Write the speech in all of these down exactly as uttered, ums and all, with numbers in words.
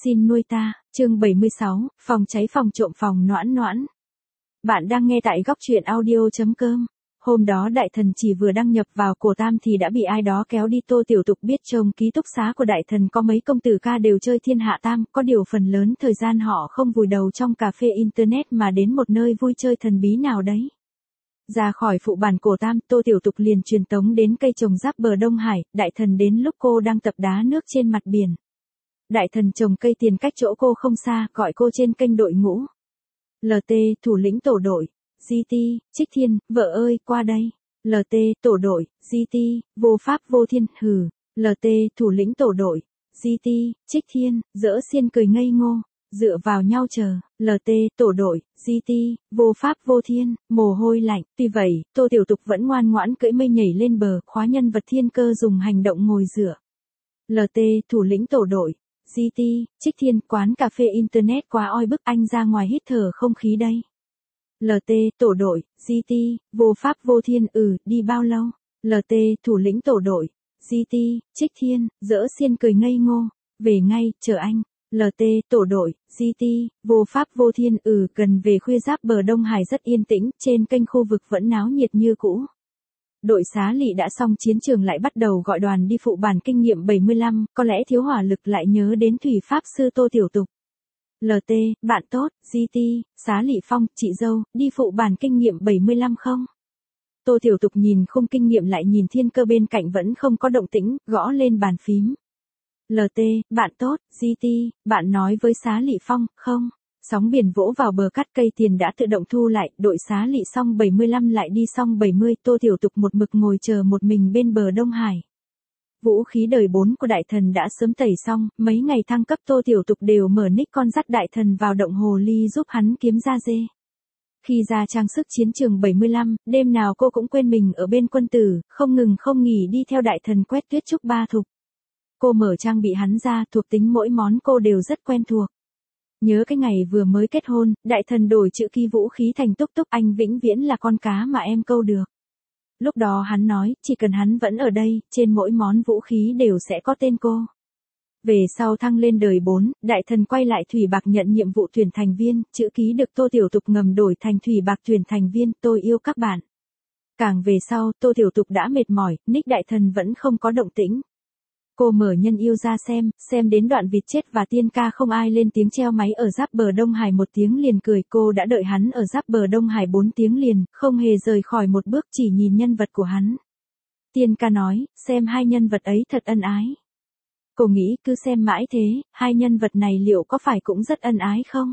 Xin nuôi ta, chương bảy mươi sáu, phòng cháy phòng trộm phòng noãn noãn. Bạn đang nghe tại góc truyện audio.com. Hôm đó đại thần chỉ vừa đăng nhập vào Cổ Tam thì đã bị ai đó kéo đi. Tô Tiểu Tục biết trong ký túc xá của đại thần có mấy công tử ca đều chơi thiên hạ tam, có điều phần lớn thời gian họ không vùi đầu trong cà phê internet mà đến một nơi vui chơi thần bí nào đấy. Ra khỏi phụ bản Cổ Tam, Tô Tiểu Tục liền truyền tống đến cây trồng giáp bờ Đông Hải. Đại thần đến lúc cô đang tập đá nước trên mặt biển. Đại thần trồng cây tiền cách chỗ cô không xa, gọi cô trên kênh đội ngũ. lờ tê, thủ lĩnh tổ đội. giê tê, Trích Thiên, vợ ơi, qua đây. lờ tê, tổ đội. giê tê, vô pháp vô thiên, hừ. lờ tê, thủ lĩnh tổ đội. giê tê, Trích Thiên, dỡ xiên cười ngây ngô. Dựa vào nhau chờ. lờ tê, tổ đội. giê tê, vô pháp vô thiên, mồ hôi lạnh. Tuy vậy, Tô Tiểu Tục vẫn ngoan ngoãn cưỡi mây nhảy lên bờ, khóa nhân vật thiên cơ dùng hành động ngồi dựa. lờ tê, thủ lĩnh tổ đội. giê tê, Trích Thiên, quán cà phê internet quá oi bức, anh ra ngoài hít thở không khí đây. lờ tê, tổ đội. giê tê, vô pháp vô thiên, ừ, đi bao lâu? lờ tê, thủ lĩnh tổ đội. giê tê, Trích Thiên, dỡ xiên cười ngây ngô. Về ngay, chờ anh. lờ tê, tổ đội. giê tê, vô pháp vô thiên, ừ, gần về khuya giáp bờ Đông Hải rất yên tĩnh, trên kênh khu vực vẫn náo nhiệt như cũ. Đội xá lị đã xong chiến trường lại bắt đầu gọi đoàn đi phụ bản kinh nghiệm bảy mươi lăm, có lẽ thiếu hỏa lực lại nhớ đến thủy pháp sư Tô Tiểu Tục. lờ tê, bạn tốt, giê tê, xá lị Phong, chị dâu, đi phụ bản kinh nghiệm bảy mươi lăm không? Tô Tiểu Tục nhìn khung kinh nghiệm lại nhìn thiên cơ bên cạnh vẫn không có động tĩnh, gõ lên bàn phím. lờ tê, bạn tốt, giê tê, bạn nói với xá lị Phong, không? Sóng biển vỗ vào bờ cắt, cây tiền đã tự động thu lại, đội xá lị xong bảy mươi lăm lại đi xong bảy mươi, Tô Tiểu Tục một mực ngồi chờ một mình bên bờ Đông Hải. Vũ khí đời bốn của đại thần đã sớm tẩy xong, mấy ngày thăng cấp Tô Tiểu Tục đều mở nick con dắt đại thần vào động hồ ly giúp hắn kiếm da dê. Khi ra trang sức chiến trường bảy mươi lăm, đêm nào cô cũng quên mình ở bên quân tử, không ngừng không nghỉ đi theo đại thần quét tuyết trúc ba thục. Cô mở trang bị hắn ra, thuộc tính mỗi món cô đều rất quen thuộc. Nhớ cái ngày vừa mới kết hôn, đại thần đổi chữ ký vũ khí thành túc túc, anh vĩnh viễn là con cá mà em câu được. Lúc đó hắn nói, chỉ cần hắn vẫn ở đây, trên mỗi món vũ khí đều sẽ có tên cô. Về sau thăng lên đời bốn, đại thần quay lại Thủy Bạc nhận nhiệm vụ tuyển thành viên, chữ ký được Tô Tiểu Tục ngầm đổi thành Thủy Bạc tuyển thành viên, tôi yêu các bạn. Càng về sau, Tô Tiểu Tục đã mệt mỏi, nick đại thần vẫn không có động tĩnh. Cô mở nhân yêu ra xem, xem đến đoạn vịt chết và tiên ca không ai lên tiếng treo máy ở giáp bờ Đông Hải một tiếng liền cười. Cô đã đợi hắn ở giáp bờ Đông Hải bốn tiếng liền, không hề rời khỏi một bước, chỉ nhìn nhân vật của hắn. Tiên ca nói, xem hai nhân vật ấy thật ân ái. Cô nghĩ cứ xem mãi thế, hai nhân vật này liệu có phải cũng rất ân ái không?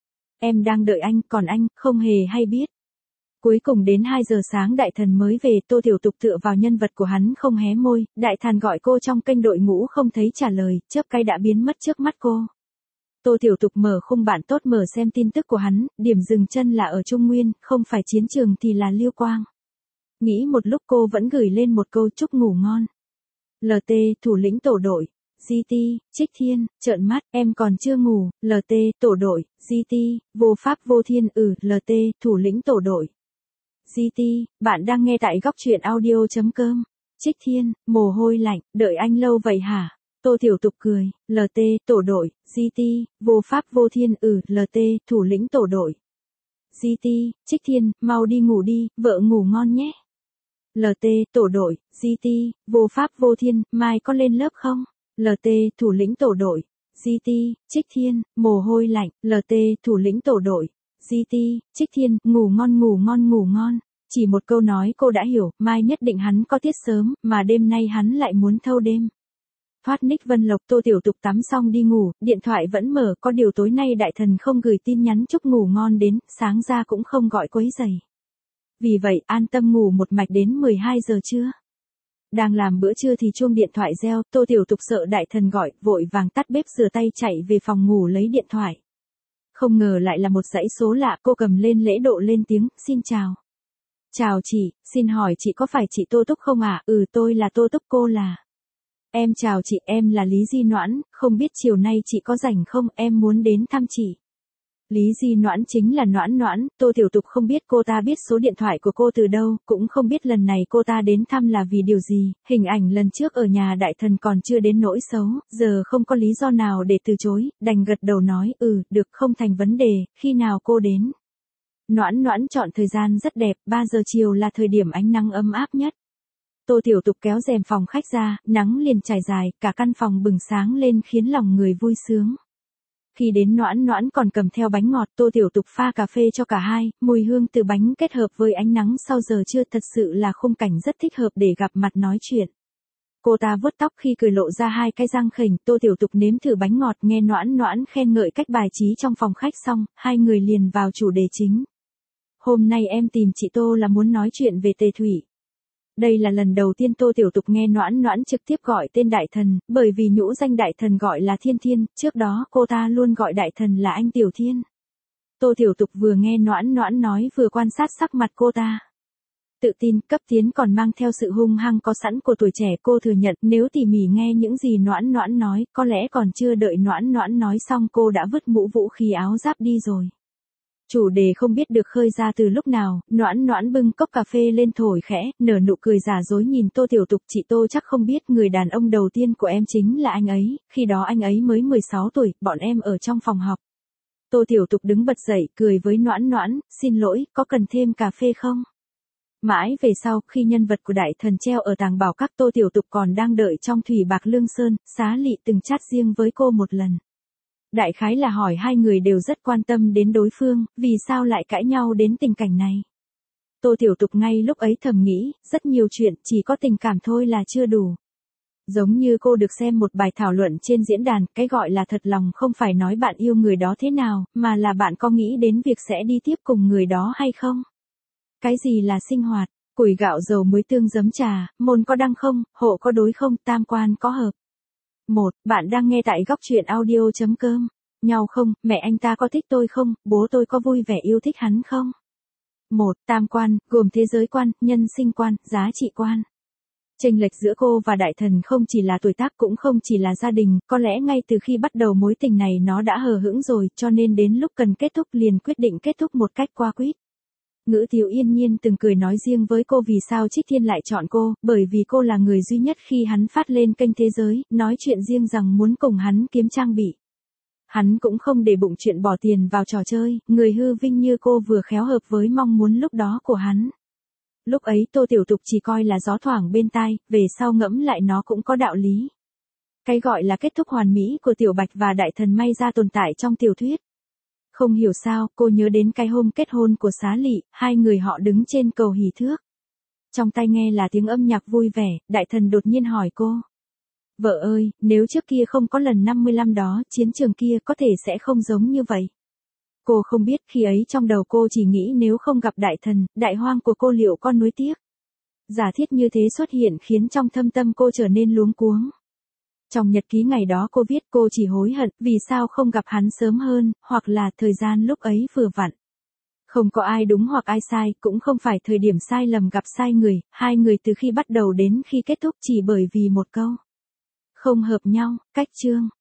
Em đang đợi anh, còn anh, không hề hay biết. Cuối cùng đến hai giờ sáng đại thần mới về, Tô Tiểu Tục tựa vào nhân vật của hắn không hé môi, đại thần gọi cô trong kênh đội ngũ không thấy trả lời, chớp cái đã biến mất trước mắt cô. Tô Tiểu Tục mở khung bạn tốt mở xem tin tức của hắn, điểm dừng chân là ở Trung Nguyên, không phải chiến trường thì là Liêu Quang. Nghĩ một lúc cô vẫn gửi lên một câu chúc ngủ ngon. lờ tê, thủ lĩnh tổ đội. giê tê, Trích Thiên, trợn mắt, em còn chưa ngủ. lờ tê, tổ đội. giê tê, vô pháp vô thiên, ừ, lờ tê, thủ lĩnh tổ đội. giê tê, bạn đang nghe tại góc truyện audio.com. Trích Thiên, mồ hôi lạnh, đợi anh lâu vậy hả? Tô Tiểu Tục cười. lờ tê, tổ đội. giê tê, vô pháp vô thiên, ừ, lờ tê, thủ lĩnh tổ đội. giê tê, Trích Thiên, mau đi ngủ đi, vợ ngủ ngon nhé. lờ tê, tổ đội. giê tê, vô pháp vô thiên, mai có lên lớp không? lờ tê, thủ lĩnh tổ đội. giê tê, Trích Thiên, mồ hôi lạnh. lờ tê, thủ lĩnh tổ đội. giê tê, Trích Thiên, ngủ ngon ngủ ngon ngủ ngon. Chỉ một câu nói cô đã hiểu, mai nhất định hắn có tiết sớm, mà đêm nay hắn lại muốn thâu đêm. Thoát nick Vân Lộc. Tô Tiểu Tục tắm xong đi ngủ, điện thoại vẫn mở, có điều tối nay đại thần không gửi tin nhắn chúc ngủ ngon đến, sáng ra cũng không gọi quấy rầy. Vì vậy, an tâm ngủ một mạch đến mười hai giờ trưa. Đang làm bữa trưa thì chuông điện thoại reo, Tô Tiểu Tục sợ đại thần gọi, vội vàng tắt bếp rửa tay chạy về phòng ngủ lấy điện thoại. Không ngờ lại là một dãy số lạ, cô cầm lên lễ độ lên tiếng, xin chào. Chào chị, xin hỏi chị có phải chị Tô Túc không ạ? À? Ừ, tôi là Tô Túc, cô là. Em chào chị, em là Lý Di Noãn, không biết chiều nay chị có rảnh không, em muốn đến thăm chị. Lý Di Noãn chính là Noãn Noãn, Tô Tiểu Tục không biết cô ta biết số điện thoại của cô từ đâu, cũng không biết lần này cô ta đến thăm là vì điều gì, hình ảnh lần trước ở nhà đại thần còn chưa đến nỗi xấu, giờ không có lý do nào để từ chối, đành gật đầu nói, ừ, được không thành vấn đề, khi nào cô đến. Noãn Noãn chọn thời gian rất đẹp, ba giờ chiều là thời điểm ánh nắng ấm áp nhất. Tô Tiểu Tục kéo rèm phòng khách ra, nắng liền trải dài, cả căn phòng bừng sáng lên khiến lòng người vui sướng. Khi đến Noãn Noãn còn cầm theo bánh ngọt, Tô Tiểu Tục pha cà phê cho cả hai, mùi hương từ bánh kết hợp với ánh nắng sau giờ trưa thật sự là khung cảnh rất thích hợp để gặp mặt nói chuyện. Cô ta vuốt tóc khi cười lộ ra hai cái răng khểnh, Tô Tiểu Tục nếm thử bánh ngọt nghe Noãn Noãn khen ngợi cách bài trí trong phòng khách xong, hai người liền vào chủ đề chính. Hôm nay em tìm chị Tô là muốn nói chuyện về Tề Thủy. Đây là lần đầu tiên Tô Tiểu Tục nghe Noãn Noãn trực tiếp gọi tên đại thần, bởi vì nhũ danh đại thần gọi là Thiên Thiên, trước đó cô ta luôn gọi đại thần là anh Tiểu Thiên. Tô Tiểu Tục vừa nghe Noãn Noãn nói vừa quan sát sắc mặt cô ta. Tự tin, cấp tiến còn mang theo sự hung hăng có sẵn của tuổi trẻ, cô thừa nhận nếu tỉ mỉ nghe những gì Noãn Noãn nói, có lẽ còn chưa đợi Noãn Noãn nói xong cô đã vứt mũ vũ khí áo giáp đi rồi. Chủ đề không biết được khơi ra từ lúc nào, Noãn Noãn bưng cốc cà phê lên thổi khẽ, nở nụ cười giả dối nhìn Tô Tiểu Tục, chị Tô chắc không biết người đàn ông đầu tiên của em chính là anh ấy, khi đó anh ấy mới mười sáu tuổi, bọn em ở trong phòng học. Tô Tiểu Tục đứng bật dậy, cười với Noãn Noãn, xin lỗi, có cần thêm cà phê không? Mãi về sau, khi nhân vật của đại thần treo ở tàng bảo các, Tô Tiểu Tục còn đang đợi trong Thủy Bạc Lương Sơn, Xá Lị từng chat riêng với cô một lần. Đại khái là hỏi hai người đều rất quan tâm đến đối phương, vì sao lại cãi nhau đến tình cảnh này. Tô Tiểu Tục ngay lúc ấy thầm nghĩ, rất nhiều chuyện chỉ có tình cảm thôi là chưa đủ. Giống như cô được xem một bài thảo luận trên diễn đàn, cái gọi là thật lòng không phải nói bạn yêu người đó thế nào, mà là bạn có nghĩ đến việc sẽ đi tiếp cùng người đó hay không. Cái gì là sinh hoạt, củi gạo dầu muối tương giấm trà, môn có đăng không, hộ có đối không, tam quan có hợp. một. Bạn đang nghe tại góc truyện audio chấm com. Nhau không, mẹ anh ta có thích tôi không, bố tôi có vui vẻ yêu thích hắn không? một. Tam quan, gồm thế giới quan, nhân sinh quan, giá trị quan. Chênh lệch giữa cô và đại thần không chỉ là tuổi tác cũng không chỉ là gia đình, có lẽ ngay từ khi bắt đầu mối tình này nó đã hờ hững rồi, cho nên đến lúc cần kết thúc liền quyết định kết thúc một cách qua quýt. Ngữ Thiếu Yên Nhiên từng cười nói riêng với cô vì sao Trích Thiên lại chọn cô, bởi vì cô là người duy nhất khi hắn phát lên kênh Thế Giới, nói chuyện riêng rằng muốn cùng hắn kiếm trang bị. Hắn cũng không để bụng chuyện bỏ tiền vào trò chơi, người hư vinh như cô vừa khéo hợp với mong muốn lúc đó của hắn. Lúc ấy Tô Tiểu Tục chỉ coi là gió thoảng bên tai, về sau ngẫm lại nó cũng có đạo lý. Cái gọi là kết thúc hoàn mỹ của Tiểu Bạch và đại thần may ra tồn tại trong tiểu thuyết. Không hiểu sao, cô nhớ đến cái hôm kết hôn của Xá Lị, hai người họ đứng trên cầu hỷ thước. Trong tai nghe là tiếng âm nhạc vui vẻ, đại thần đột nhiên hỏi cô. Vợ ơi, nếu trước kia không có lần năm mươi lăm đó, chiến trường kia có thể sẽ không giống như vậy. Cô không biết khi ấy trong đầu cô chỉ nghĩ nếu không gặp đại thần, đại hoang của cô liệu có nuối tiếc. Giả thiết như thế xuất hiện khiến trong thâm tâm cô trở nên luống cuống. Trong nhật ký ngày đó cô viết cô chỉ hối hận vì sao không gặp hắn sớm hơn, hoặc là thời gian lúc ấy vừa vặn. Không có ai đúng hoặc ai sai, cũng không phải thời điểm sai lầm gặp sai người, hai người từ khi bắt đầu đến khi kết thúc chỉ bởi vì một câu. Không hợp nhau, cách chương.